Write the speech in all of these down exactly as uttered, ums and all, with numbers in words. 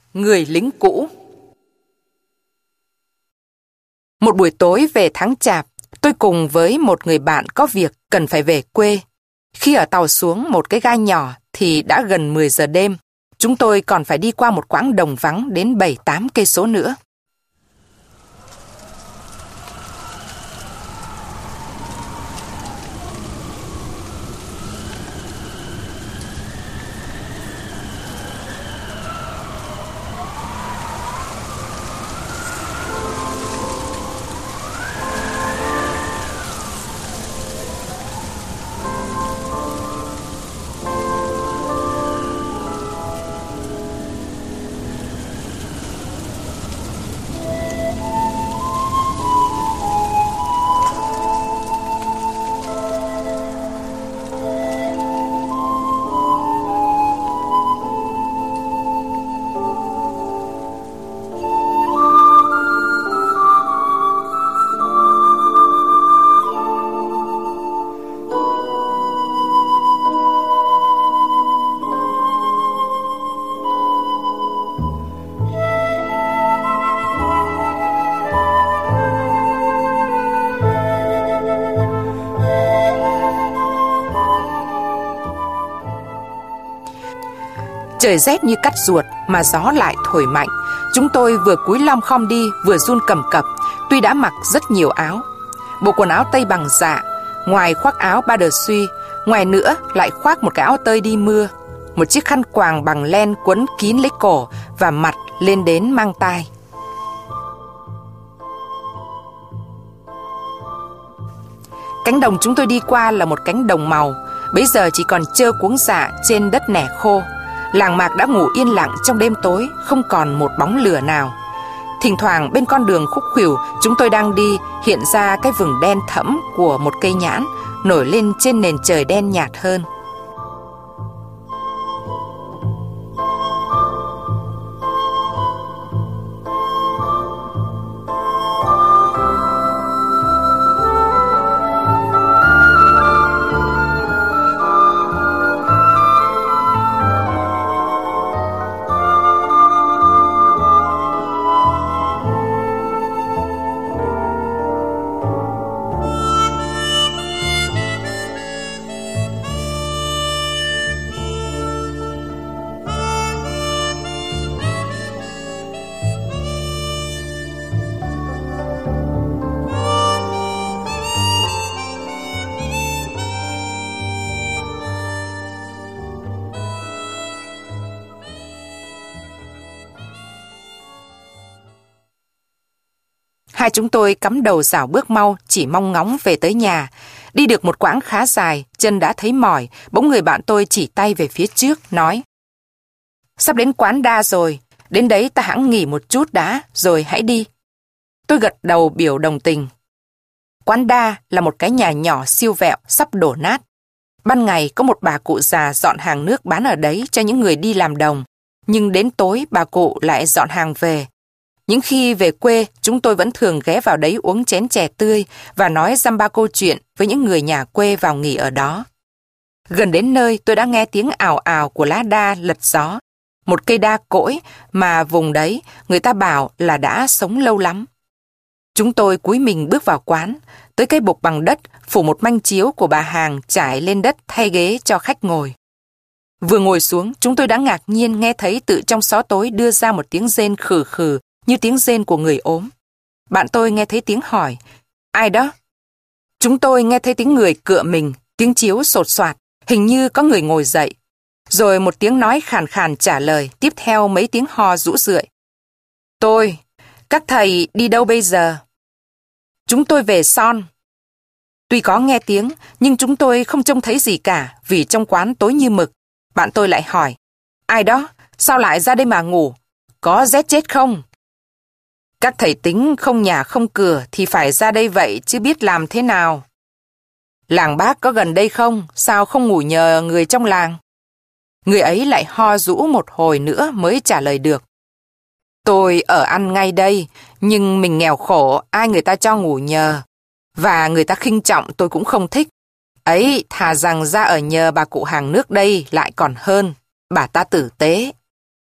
Người lính cũ. Một buổi tối về tháng Chạp, tôi cùng với một người bạn có việc cần phải về quê. Khi ở tàu xuống một cái ga nhỏ thì đã gần mười giờ đêm. Chúng tôi còn phải đi qua một quãng đồng vắng đến bảy tám cây số nữa. Trời rét như cắt ruột mà gió lại thổi mạnh. Chúng tôi vừa cúi lom khom đi vừa run cầm cập, tuy đã mặc rất nhiều áo. Bộ quần áo tây bằng dạ, ngoài khoác áo ba đờ suy, ngoài nữa lại khoác một cái áo tơi đi mưa, một chiếc khăn quàng bằng len quấn kín lấy cổ và mặt lên đến mang tai. Cánh đồng chúng tôi đi qua là một cánh đồng màu, bấy giờ chỉ còn trơ cuống dạ trên đất nẻ khô. Làng mạc đã ngủ yên lặng trong đêm tối, không còn một bóng lửa nào. Thỉnh thoảng bên con đường khúc khuỷu chúng tôi đang đi hiện ra cái vừng đen thẫm của một cây nhãn nổi lên trên nền trời đen nhạt hơn. Hai chúng tôi cắm đầu rảo bước mau, chỉ mong ngóng về tới nhà. Đi được một quãng khá dài, chân đã thấy mỏi, bỗng người bạn tôi chỉ tay về phía trước, nói: "Sắp đến quán đa rồi, đến đấy ta hẵng nghỉ một chút đã, rồi hãy đi." Tôi gật đầu biểu đồng tình. Quán đa là một cái nhà nhỏ siêu vẹo, sắp đổ nát. Ban ngày có một bà cụ già dọn hàng nước bán ở đấy cho những người đi làm đồng, nhưng đến tối bà cụ lại dọn hàng về. Những khi về quê, chúng tôi vẫn thường ghé vào đấy uống chén chè tươi và nói dăm ba câu chuyện với những người nhà quê vào nghỉ ở đó. Gần đến nơi, tôi đã nghe tiếng ào ào của lá đa lật gió, một cây đa cỗi mà vùng đấy người ta bảo là đã sống lâu lắm. Chúng tôi cúi mình bước vào quán, tới cây bục bằng đất phủ một manh chiếu của bà hàng trải lên đất thay ghế cho khách ngồi. Vừa ngồi xuống, chúng tôi đã ngạc nhiên nghe thấy tự trong xó tối đưa ra một tiếng rên khừ khừ như tiếng rên của người ốm. Bạn tôi nghe thấy tiếng hỏi: "Ai đó?" Chúng tôi nghe thấy tiếng người cựa mình, tiếng chiếu sột soạt, hình như có người ngồi dậy. Rồi một tiếng nói khàn khàn trả lời, tiếp theo mấy tiếng ho rũ rượi: "Tôi, các thầy đi đâu bây giờ?" "Chúng tôi về Son." Tuy có nghe tiếng, nhưng chúng tôi không trông thấy gì cả vì trong quán tối như mực. Bạn tôi lại hỏi: "Ai đó? Sao lại ra đây mà ngủ? Có rét chết không?" "Các thầy tính không nhà không cửa thì phải ra đây vậy chứ biết làm thế nào." "Làng bác có gần đây không? Sao không ngủ nhờ người trong làng?" Người ấy lại ho rũ một hồi nữa mới trả lời được: "Tôi ở ăn ngay đây, nhưng mình nghèo khổ, ai người ta cho ngủ nhờ. Và người ta khinh trọng tôi cũng không thích. Ấy, thà rằng ra ở nhờ bà cụ hàng nước đây lại còn hơn, bà ta tử tế."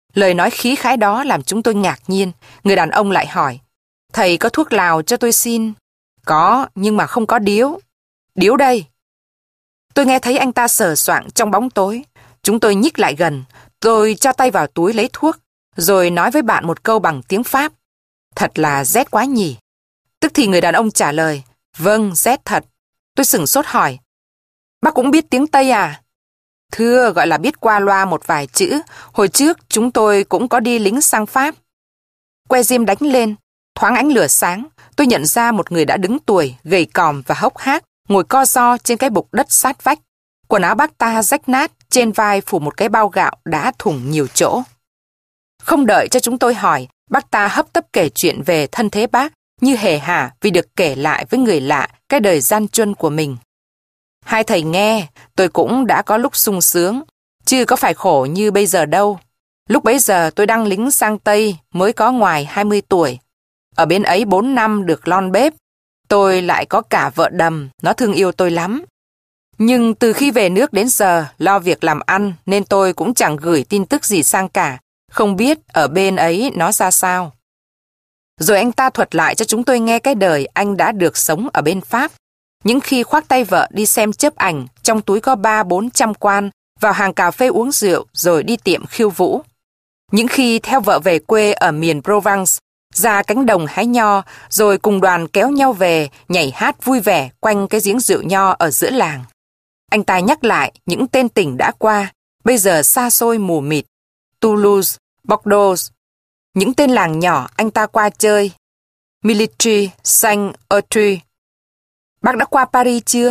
Lời nói khí khái đó làm chúng tôi ngạc nhiên. Người đàn ông lại hỏi, thầy có thuốc lào cho tôi xin? Có, nhưng mà không có điếu. Điếu đây. Tôi nghe thấy anh ta sờ soạng trong bóng tối. Chúng tôi nhích lại gần. Tôi cho tay vào túi lấy thuốc, rồi nói với bạn một câu bằng tiếng Pháp. Thật là rét quá nhỉ. Tức thì người đàn ông trả lời, vâng, rét thật. Tôi sửng sốt hỏi, bác cũng biết tiếng Tây à? Thưa, gọi là biết qua loa một vài chữ. Hồi trước chúng tôi cũng có đi lính sang Pháp. Que diêm đánh lên, thoáng ánh lửa sáng. Tôi nhận ra một người đã đứng tuổi, gầy còm và hốc hác, ngồi co ro trên cái bục đất sát vách. Quần áo bác ta rách nát, trên vai phủ một cái bao gạo đã thủng nhiều chỗ. Không đợi cho chúng tôi hỏi, bác ta hấp tấp kể chuyện về thân thế bác, như hề hả vì được kể lại với người lạ cái đời gian truân của mình. Hai thầy nghe, tôi cũng đã có lúc sung sướng, chứ có phải khổ như bây giờ đâu. Lúc bấy giờ tôi đăng lính sang Tây mới có ngoài hai mươi tuổi. Ở bên ấy bốn năm được lon bếp. Tôi lại có cả vợ đầm, nó thương yêu tôi lắm. Nhưng từ khi về nước đến giờ, lo việc làm ăn nên tôi cũng chẳng gửi tin tức gì sang cả. Không biết ở bên ấy nó ra sao. Rồi anh ta thuật lại cho chúng tôi nghe cái đời anh đã được sống ở bên Pháp. Những khi khoác tay vợ đi xem chớp ảnh, trong túi có ba bốn trăm quan, vào hàng cà phê uống rượu rồi đi tiệm khiêu vũ. Những khi theo vợ về quê ở miền Provence, ra cánh đồng hái nho, rồi cùng đoàn kéo nhau về, nhảy hát vui vẻ quanh cái giếng rượu nho ở giữa làng. Anh ta nhắc lại những tên tỉnh đã qua, bây giờ xa xôi mù mịt, Toulouse, Bordeaux. Những tên làng nhỏ anh ta qua chơi, Militry, Saint-Autry. Bác đã qua Paris chưa?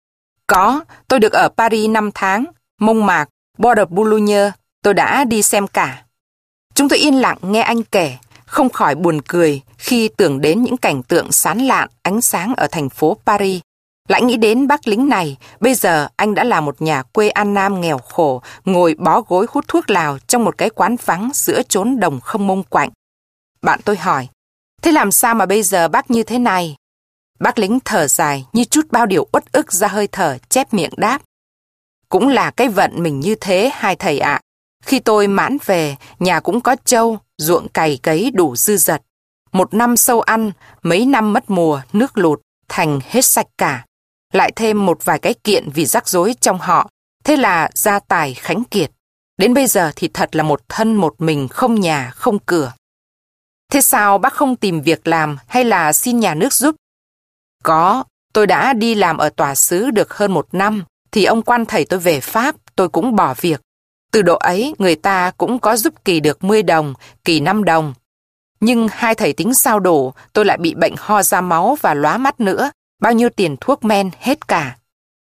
Có, tôi được ở Paris năm tháng, Montmartre, Bois Boulogne, tôi đã đi xem cả. Chúng tôi yên lặng nghe anh kể, không khỏi buồn cười khi tưởng đến những cảnh tượng sán lạn, ánh sáng ở thành phố Paris. Lại nghĩ đến bác lính này, bây giờ anh đã là một nhà quê An Nam nghèo khổ, ngồi bó gối hút thuốc lào trong một cái quán vắng giữa chốn đồng không mông quạnh. Bạn tôi hỏi, thế làm sao mà bây giờ bác như thế này? Bác lính thở dài như trút bao điều uất ức ra hơi thở, chép miệng đáp. Cũng là cái vận mình như thế, hai thầy ạ. Khi tôi mãn về, nhà cũng có trâu, ruộng cày cấy đủ dư dật. Một năm sâu ăn, mấy năm mất mùa, nước lụt, thành hết sạch cả. Lại thêm một vài cái kiện vì rắc rối trong họ, thế là gia tài khánh kiệt. Đến bây giờ thì thật là một thân một mình, không nhà, không cửa. Thế sao bác không tìm việc làm hay là xin nhà nước giúp? Có, tôi đã đi làm ở tòa xứ được hơn một năm, thì ông quan thầy tôi về Pháp, tôi cũng bỏ việc. Từ độ ấy, người ta cũng có giúp kỳ được mười đồng, kỳ năm đồng. Nhưng hai thầy tính sao đủ, tôi lại bị bệnh ho ra máu và lóa mắt nữa, bao nhiêu tiền thuốc men hết cả.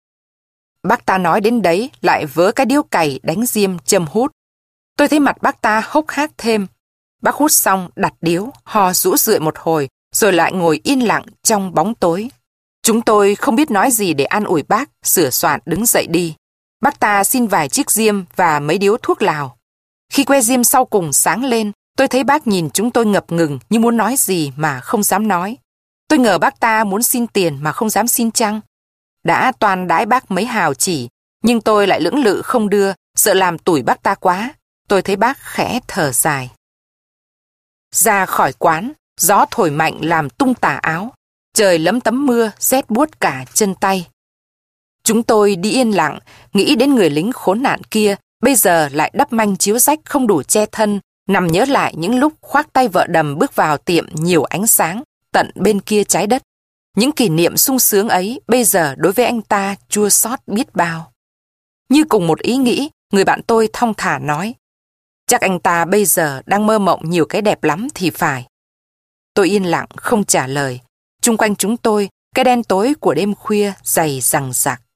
Bác ta nói đến đấy, lại vớ cái điếu cày đánh diêm châm hút. Tôi thấy mặt bác ta hốc hác thêm. Bác hút xong đặt điếu, ho rũ rượi một hồi, rồi lại ngồi yên lặng trong bóng tối. Chúng tôi không biết nói gì để an ủi bác, sửa soạn đứng dậy đi. Bác ta xin vài chiếc diêm và mấy điếu thuốc lào. Khi que diêm sau cùng sáng lên, tôi thấy bác nhìn chúng tôi ngập ngừng như muốn nói gì mà không dám nói. Tôi ngờ bác ta muốn xin tiền mà không dám xin chăng. Đã toan đãi bác mấy hào chỉ, nhưng tôi lại lưỡng lự không đưa, sợ làm tủi bác ta quá. Tôi thấy bác khẽ thở dài. Ra khỏi quán, gió thổi mạnh làm tung tà áo. Trời lấm tấm mưa, rét buốt cả chân tay. Chúng tôi đi yên lặng, nghĩ đến người lính khốn nạn kia, bây giờ lại đắp manh chiếu rách không đủ che thân, nằm nhớ lại những lúc khoác tay vợ đầm bước vào tiệm nhiều ánh sáng, tận bên kia trái đất. Những kỷ niệm sung sướng ấy bây giờ đối với anh ta chua xót biết bao. Như cùng một ý nghĩ, người bạn tôi thong thả nói, chắc anh ta bây giờ đang mơ mộng nhiều cái đẹp lắm thì phải. Tôi yên lặng không trả lời. Chung quanh chúng tôi, cái đen tối của đêm khuya dày dằng dặc.